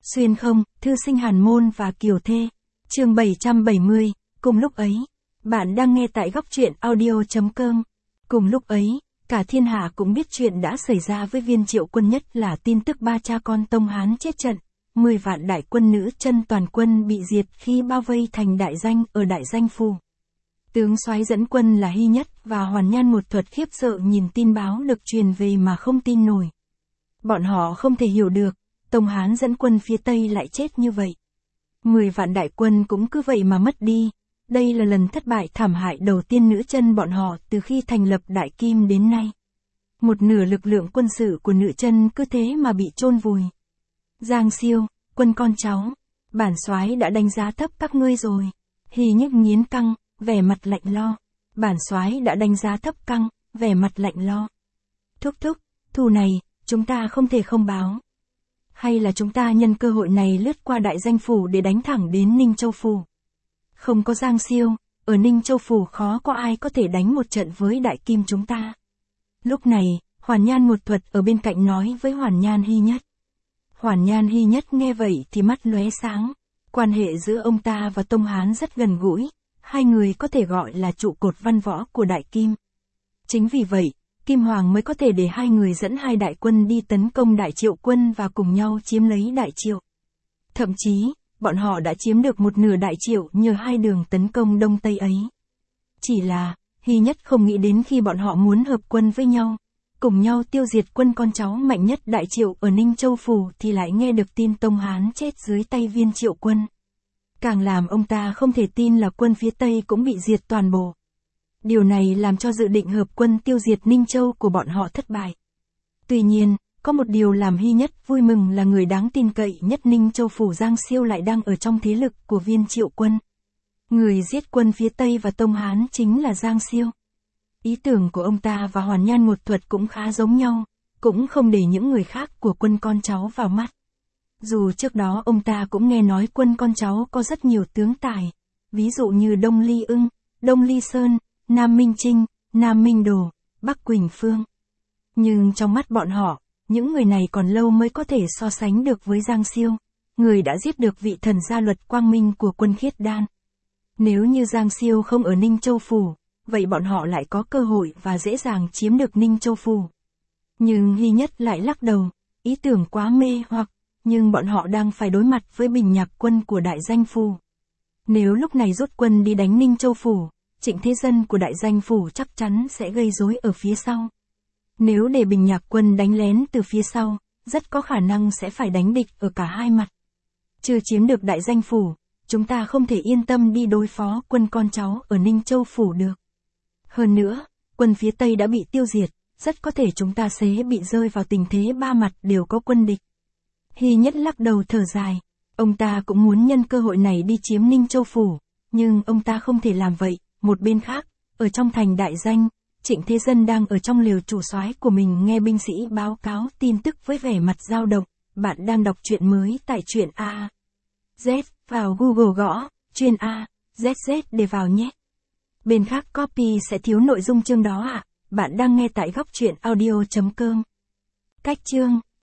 Xuyên không, thư sinh Hàn Môn và Kiều Thê. Chương 770, cùng lúc ấy. Bạn đang nghe tại góc truyện audio.com. Cùng lúc ấy, cả thiên hạ cũng biết chuyện đã xảy ra với Viên Triệu Quân, nhất là tin tức ba cha con Tông Hán chết trận. 10 vạn đại quân nữ chân toàn quân bị diệt khi bao vây thành Đại Danh ở Đại Danh Phủ. Tướng soái dẫn quân là Hy Nhất và Hoàn Nhan Một Thuật khiếp sợ nhìn tin báo được truyền về mà không tin nổi. Bọn họ không thể hiểu được, Tông Hán dẫn quân phía Tây lại chết như vậy. 10 vạn đại quân cũng cứ vậy mà mất đi. Đây là lần thất bại thảm hại đầu tiên nữ chân bọn họ từ khi thành lập Đại Kim đến nay. Một nửa lực lượng quân sự của nữ chân cứ thế mà bị chôn vùi. Giang Siêu, quân con cháu, bản soái đã đánh giá thấp các ngươi rồi. Hy Nhất nghiến căng, vẻ mặt lạnh lo. Bản soái đã đánh giá thấp căng, vẻ mặt lạnh lo. Thúc thúc, thù này, chúng ta không thể không báo. Hay là chúng ta nhân cơ hội này lướt qua Đại Danh Phủ để đánh thẳng đến Ninh Châu Phủ. Không có Giang Siêu, ở Ninh Châu Phủ khó có ai có thể đánh một trận với Đại Kim chúng ta. Lúc này, Hoàn Nhan Một Thuật ở bên cạnh nói với Hoàn Nhan Hy Nhất. Hoàn Nhan Hy Nhất nghe vậy thì mắt lóe sáng. Quan hệ giữa ông ta và Tông Hán rất gần gũi, hai người có thể gọi là trụ cột văn võ của Đại Kim. Chính vì vậy, Kim Hoàng mới có thể để hai người dẫn hai đại quân đi tấn công Đại Triệu quân và cùng nhau chiếm lấy Đại Triệu. Thậm chí, bọn họ đã chiếm được một nửa Đại Triệu nhờ hai đường tấn công Đông Tây ấy. Chỉ là, Hy Nhất không nghĩ đến khi bọn họ muốn hợp quân với nhau, cùng nhau tiêu diệt quân con cháu mạnh nhất Đại Triệu ở Ninh Châu Phủ thì lại nghe được tin Tông Hán chết dưới tay Viên Triệu quân. Càng làm ông ta không thể tin là quân phía Tây cũng bị diệt toàn bộ. Điều này làm cho dự định hợp quân tiêu diệt Ninh Châu của bọn họ thất bại. Tuy nhiên, có một điều làm Hy Nhất vui mừng là người đáng tin cậy nhất Ninh Châu Phủ Giang Siêu lại đang ở trong thế lực của Viên Triệu quân. Người giết quân phía Tây và Tông Hán chính là Giang Siêu. Ý tưởng của ông ta và Hoàn Nhan Một Thuật cũng khá giống nhau, cũng không để những người khác của quân con cháu vào mắt. Dù trước đó ông ta cũng nghe nói quân con cháu có rất nhiều tướng tài, ví dụ như Đông Ly Ưng, Đông Ly Sơn, Nam Minh Trinh, Nam Minh Đồ, Bắc Quỳnh Phương. Nhưng trong mắt bọn họ, những người này còn lâu mới có thể so sánh được với Giang Siêu, người đã giết được vị thần gia luật quang minh của quân Khiết Đan. Nếu như Giang Siêu không ở Ninh Châu Phủ, vậy bọn họ lại có cơ hội và dễ dàng chiếm được Ninh Châu Phủ. Nhưng Hy Nhất lại lắc đầu, ý tưởng quá mê hoặc, nhưng bọn họ đang phải đối mặt với Bình Nhạc quân của Đại Danh Phủ. Nếu lúc này rút quân đi đánh Ninh Châu Phủ, Trịnh Thế Dân của Đại Danh Phủ chắc chắn sẽ gây rối ở phía sau. Nếu để Bình Nhạc quân đánh lén từ phía sau, rất có khả năng sẽ phải đánh địch ở cả hai mặt. Chưa chiếm được Đại Danh Phủ, chúng ta không thể yên tâm đi đối phó quân con cháu ở Ninh Châu Phủ được. Hơn nữa, quân phía Tây đã bị tiêu diệt, rất có thể chúng ta sẽ bị rơi vào tình thế ba mặt đều có quân địch. Hy Nhất lắc đầu thở dài, ông ta cũng muốn nhân cơ hội này đi chiếm Ninh Châu Phủ, nhưng ông ta không thể làm vậy. Một bên khác, ở trong thành Đại Danh, Trịnh Thế Dân đang ở trong lều chủ soái của mình nghe binh sĩ báo cáo tin tức với vẻ mặt dao động. Bạn đang đọc truyện mới tại truyện A. Z, vào Google gõ, chuyên A, ZZ để vào nhé. Bên khác copy sẽ thiếu nội dung chương đó ạ. Bạn đang nghe tại góc truyện audio.com. Cách chương